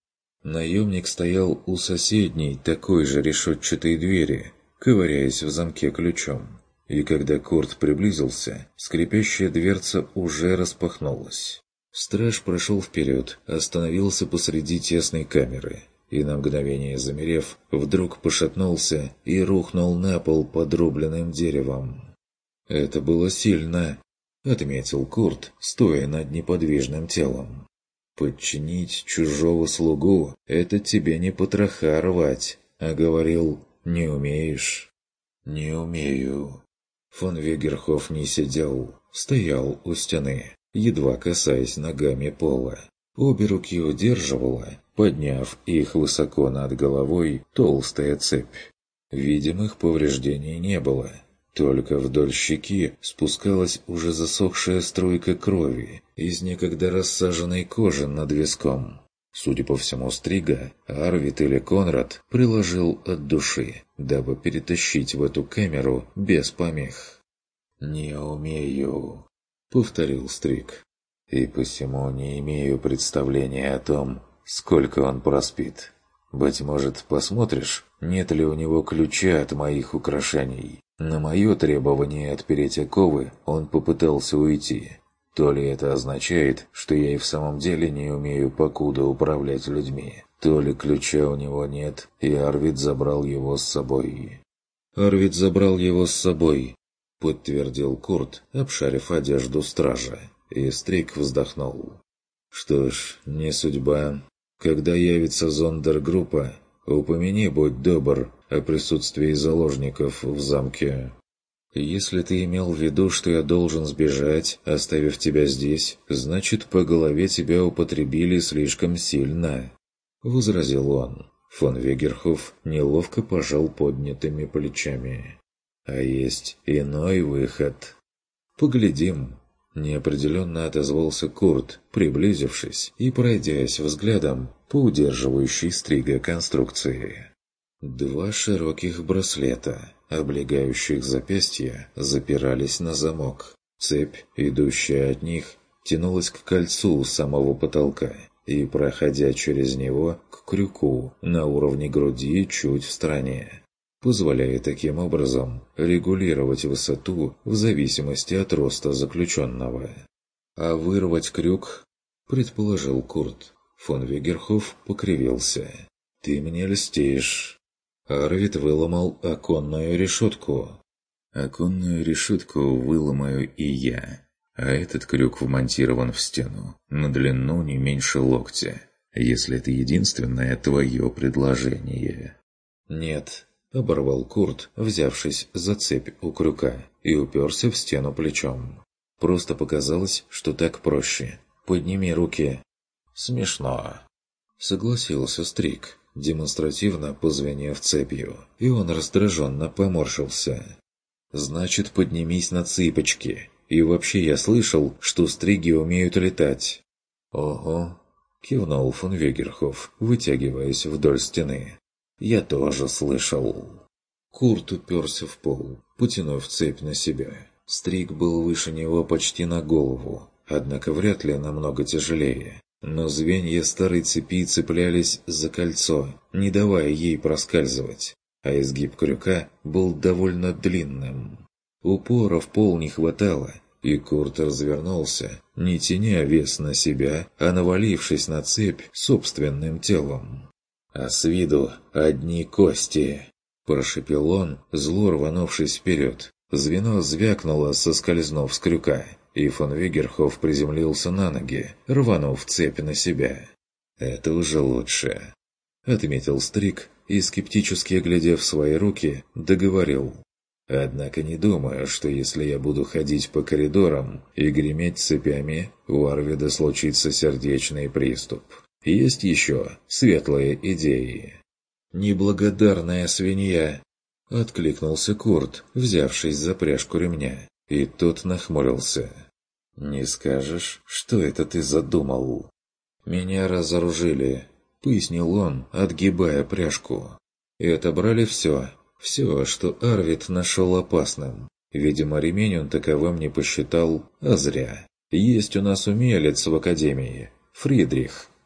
Наемник стоял у соседней такой же решетчатой двери, ковыряясь в замке ключом. И когда Курт приблизился, скрипящая дверца уже распахнулась. Страж прошел вперед, остановился посреди тесной камеры и, на мгновение замерев, вдруг пошатнулся и рухнул на пол подрубленным деревом. «Это было сильно», — отметил Курт, стоя над неподвижным телом. «Подчинить чужого слугу — это тебе не потроха рвать», а говорил «не умеешь». «Не умею». Фон Вегерхоф не сидел, стоял у стены, едва касаясь ногами пола. Обе руки удерживала, подняв их высоко над головой, толстая цепь. Видимых повреждений не было. Только вдоль щеки спускалась уже засохшая струйка крови из некогда рассаженной кожи над виском. Судя по всему, Стрига, Арвид или Конрад приложил от души, дабы перетащить в эту камеру без помех. «Не умею», — повторил Стриг, — «и посему не имею представления о том, сколько он проспит. Быть может, посмотришь, нет ли у него ключа от моих украшений. На мое требование отпереть оковы он попытался уйти. То ли это означает, что я и в самом деле не умею покуда управлять людьми, то ли ключа у него нет, и Арвид забрал его с собой». «Арвид забрал его с собой», — подтвердил Курт, обшарив одежду стража, и Стриг вздохнул. «Что ж, не судьба. Когда явится зондергруппа, упомяни, будь добр, о присутствии заложников в замке». «Если ты имел в виду, что я должен сбежать, оставив тебя здесь, значит, по голове тебя употребили слишком сильно», — возразил он. Фон Вегерхоф неловко пожал поднятыми плечами. «А есть иной выход». «Поглядим», — неопределенно отозвался Курт, приблизившись и пройдясь взглядом по удерживающей Стрига конструкции. Два широких браслета, облегающих запястья, запирались на замок. Цепь, идущая от них, тянулась к кольцу у самого потолка и, проходя через него, к крюку на уровне груди чуть в стороне, позволяя таким образом регулировать высоту в зависимости от роста заключенного. «А вырвать крюк?» – предположил Курт. Фон Вегерхоф покривился. «Ты мне льстишь». Арвид выломал оконную решетку. «Оконную решетку выломаю и я, а этот крюк вмонтирован в стену, на длину не меньше локтя, если это единственное твое предложение». «Нет», — оборвал Курт, взявшись за цепь у крюка, и уперся в стену плечом. «Просто показалось, что так проще. Подними руки». «Смешно», — согласился Стриг, демонстративно позвенев цепью, и он раздраженно поморщился. «Значит, поднимись на цыпочки. И вообще я слышал, что стриги умеют летать». «Ого», — кивнул фон Вегерхоф, вытягиваясь вдоль стены. «Я тоже слышал». Курт уперся в пол, потянув цепь на себя. Стриг был выше него почти на голову, однако вряд ли намного тяжелее. Но звенья старой цепи цеплялись за кольцо, не давая ей проскальзывать, а изгиб крюка был довольно длинным. Упора в пол не хватало, и Курт развернулся, не тяня вес на себя, а навалившись на цепь собственным телом. «А с виду одни кости!» – прошепел он, зло рванувшись вперед. Звено звякнуло, соскользнув с крюка, и фон Вегерхоф приземлился на ноги, рванув цепь на себя. «Это уже лучше», — отметил Стриг и, скептически оглядев свои руки, договорил. «Однако не думаю, что если я буду ходить по коридорам и греметь цепями, у Арвида случится сердечный приступ. Есть еще светлые идеи». «Неблагодарная свинья!» — откликнулся Курт, взявшись за пряжку ремня. И тот нахмурился. «Не скажешь, что это ты задумал?» «Меня разоружили», — пояснил он, отгибая пряжку. «И отобрали все, все, что Арвид нашел опасным. Видимо, ремень он таковым не посчитал, а зря. Есть у нас умелец в академии, Фридрих.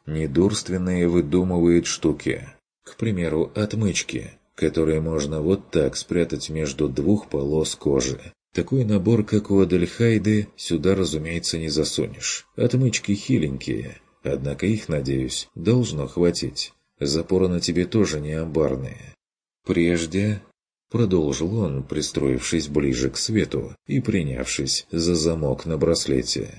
Недурственные выдумывают штуки. К примеру, отмычки, которые можно вот так спрятать между двух полос кожи. Такой набор, как у Адельхайды, сюда, разумеется, не засунешь. Отмычки хиленькие, однако их, надеюсь, должно хватить. Запоры на тебе тоже не амбарные. Прежде, продолжил он, пристроившись ближе к свету и принявшись за замок на браслете.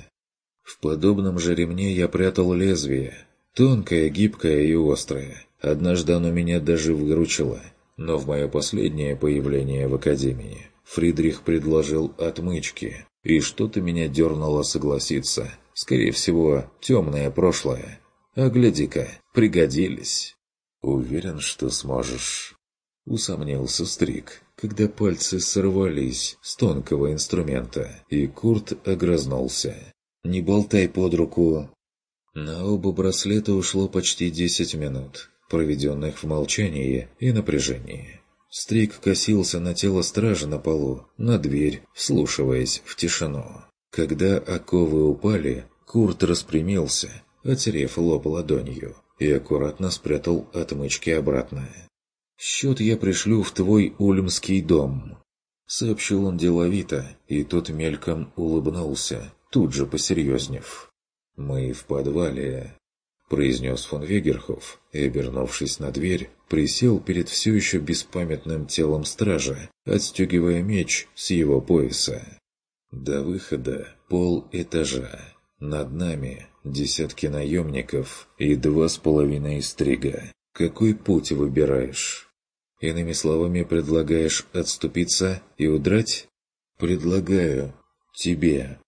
В подобном же ремне я прятал лезвие. Тонкое, гибкое и острое. Однажды оно меня даже выручило. Но в мое последнее появление в академии Фридрих предложил отмычки, и что-то меня дернуло согласиться. Скорее всего, темное прошлое. А гляди-ка, пригодились. Уверен, что сможешь. Усомнился Стрик, когда пальцы сорвались с тонкого инструмента, и Курт огрызнулся. «Не болтай под руку!» На оба браслета ушло почти десять минут, проведенных в молчании и напряжении. Стрик косился на тело стража на полу, на дверь, вслушиваясь в тишину. Когда оковы упали, Курт распрямился, отерев лоб ладонью, и аккуратно спрятал отмычки обратно. «Счет я пришлю в твой ульмский дом», — сообщил он деловито, и тот мельком улыбнулся, тут же посерьезнев. «Мы в подвале», — произнес фон Вегерхоф, и, обернувшись на дверь, присел перед все еще беспамятным телом стража, отстегивая меч с его пояса. «До выхода полэтажа. Над нами десятки наемников и два с половиной стрига. Какой путь выбираешь? Иными словами, предлагаешь отступиться и удрать? Предлагаю тебе.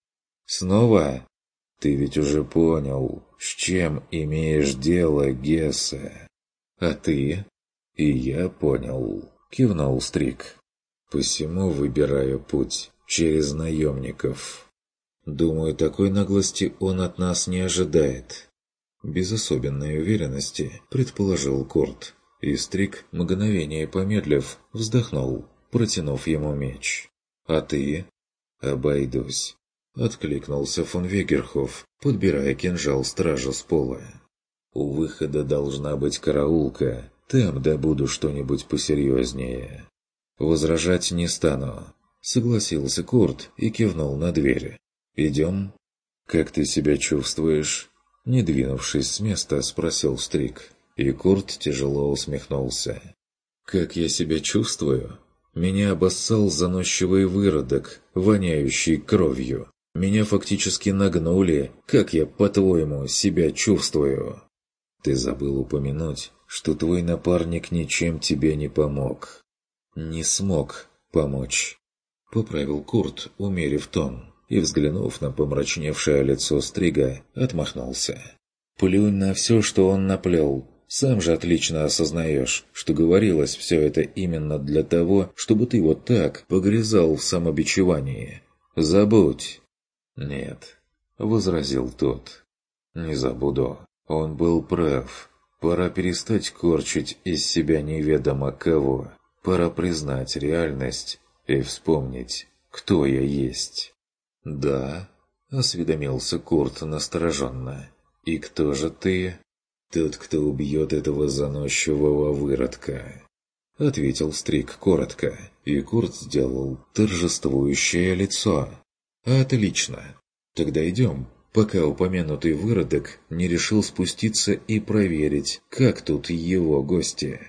Снова? Ты ведь уже понял, с чем имеешь дело, Гессе. А ты? И я понял, кивнул Стрик. Посему выбираю путь через наемников. Думаю, такой наглости он от нас не ожидает. Без особенной уверенности предположил Курт, и Стрик, мгновение помедлив, вздохнул, протянув ему меч. «А ты?» «Обойдусь», — откликнулся фон Вегерхоф, подбирая кинжал стража с пола. «У выхода должна быть караулка, там добуду что-нибудь посерьезнее». «Возражать не стану», — согласился Курт и кивнул на дверь. «Идем?» «Как ты себя чувствуешь?» Не двинувшись с места, спросил Стрик, и Курт тяжело усмехнулся. «Как я себя чувствую? Меня обоссал заносчивый выродок, воняющий кровью. Меня фактически нагнули. Как я, по-твоему, себя чувствую?» «Ты забыл упомянуть, что твой напарник ничем тебе не помог». «Не смог помочь», — поправил Курт, умерив тон. И, взглянув на помрачневшее лицо Стрига, отмахнулся. «Плюнь на все, что он наплел. Сам же отлично осознаешь, что говорилось все это именно для того, чтобы ты вот так погрязал в самобичевании. Забудь!» «Нет», — возразил тот. «Не забуду. Он был прав. Пора перестать корчить из себя неведомо кого. Пора признать реальность и вспомнить, кто я есть». «Да», — осведомился Курт настороженно. «И кто же ты?» «Тот, кто убьет этого заносчивого выродка», — ответил Стрик коротко, и Курт сделал торжествующее лицо. «Отлично. Тогда идем, пока упомянутый выродок не решил спуститься и проверить, как тут его гости».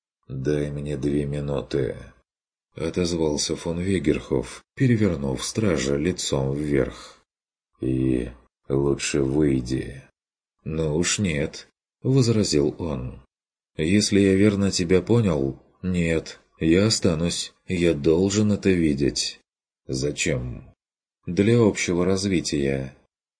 «Дай мне две минуты», — отозвался фон Вегерхоф, перевернув стража лицом вверх. «И лучше выйди». «Ну уж нет», — возразил он. «Если я верно тебя понял, нет, я останусь, я должен это видеть». «Зачем?» «Для общего развития».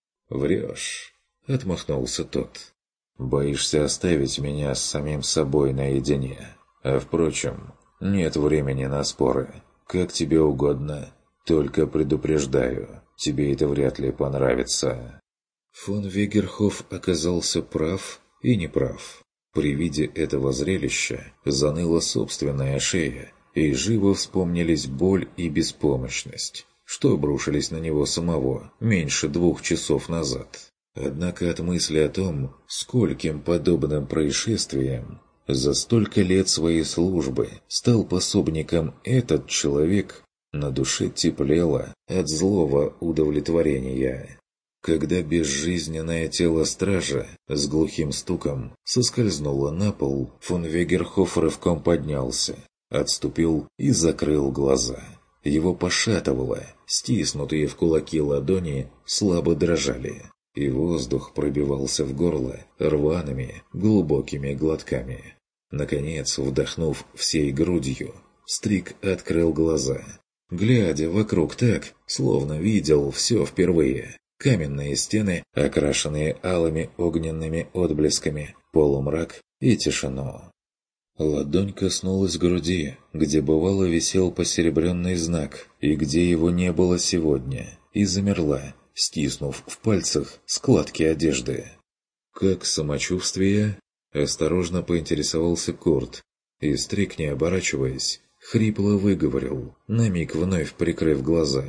«Врешь», — отмахнулся тот. «Боишься оставить меня с самим собой наедине. А впрочем, нет времени на споры. Как тебе угодно. Только предупреждаю, тебе это вряд ли понравится». Фон Вегерхоф оказался прав и неправ. При виде этого зрелища заныла собственная шея, и живо вспомнились боль и беспомощность, что обрушились на него самого меньше двух часов назад. Однако от мысли о том, скольким подобным происшествиям за столько лет своей службы стал пособником этот человек, на душе теплело от злого удовлетворения. Когда безжизненное тело стража с глухим стуком соскользнуло на пол, фон Вегерхоф рывком поднялся, отступил и закрыл глаза. Его пошатывало, стиснутые в кулаки ладони слабо дрожали, и воздух пробивался в горло рваными, глубокими глотками. Наконец, вдохнув всей грудью, Стрик открыл глаза, глядя вокруг так, словно видел все впервые. Каменные стены, окрашенные алыми огненными отблесками, полумрак и тишину. Ладонь коснулась груди, где бывало висел посеребренный знак, и где его не было сегодня, и замерла, стиснув в пальцах складки одежды. «Как самочувствие?» – осторожно поинтересовался Курт, и Стрик, не оборачиваясь, хрипло выговорил, на миг вновь прикрыв глаза.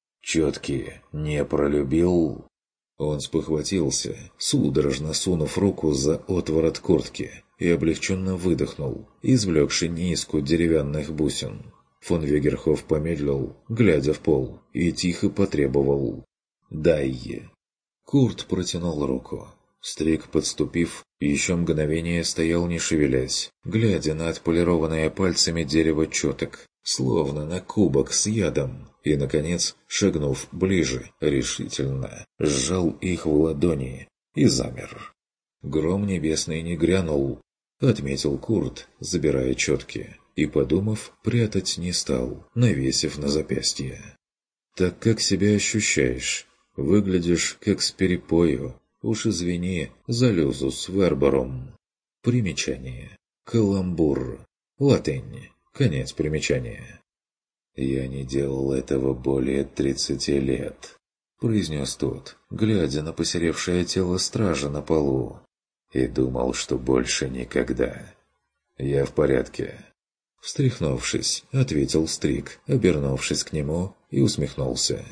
«Четкий не пролюбил?» Он спохватился, судорожно сунув руку за отворот куртки, и облегченно выдохнул, извлекши низку деревянных бусин. Фон Вегерхоф помедлил, глядя в пол, и тихо потребовал: «Дай!» Курт протянул руку. Стрик, подступив, еще мгновение стоял не шевелясь, глядя на отполированное пальцами дерево четок, словно на кубок с ядом, и, наконец, шагнув ближе, решительно сжал их в ладони и замер. «Гром небесный не грянул», — отметил Курт, забирая четки, и, подумав, прятать не стал, навесив на запястье. «Так как себя ощущаешь? Выглядишь как с перепою. Уж извини за люзус верборум». Примечание. Каламбур. Латынь. Конец примечания. «Я не делал этого более тридцати лет», — произнес тот, глядя на посеревшее тело стража на полу. «И думал, что больше никогда. Я в порядке». Встряхнувшись, ответил Стрик, обернувшись к нему, и усмехнулся.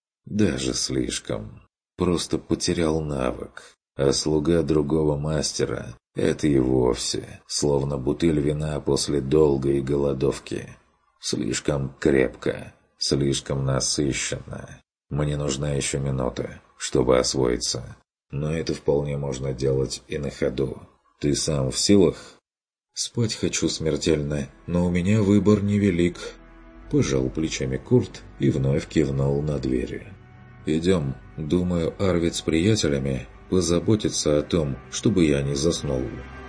«Даже слишком. Просто потерял навык. А слуга другого мастера — это и вовсе, словно бутыль вина после долгой голодовки. Слишком крепко, слишком насыщенно. Мне нужна еще минута, чтобы освоиться. Но это вполне можно делать и на ходу. Ты сам в силах?» «Спать хочу смертельно, но у меня выбор невелик», — пожал плечами Курт и вновь кивнул на двери. «Идем. Думаю, Арвид с приятелями позаботится о том, чтобы я не заснул».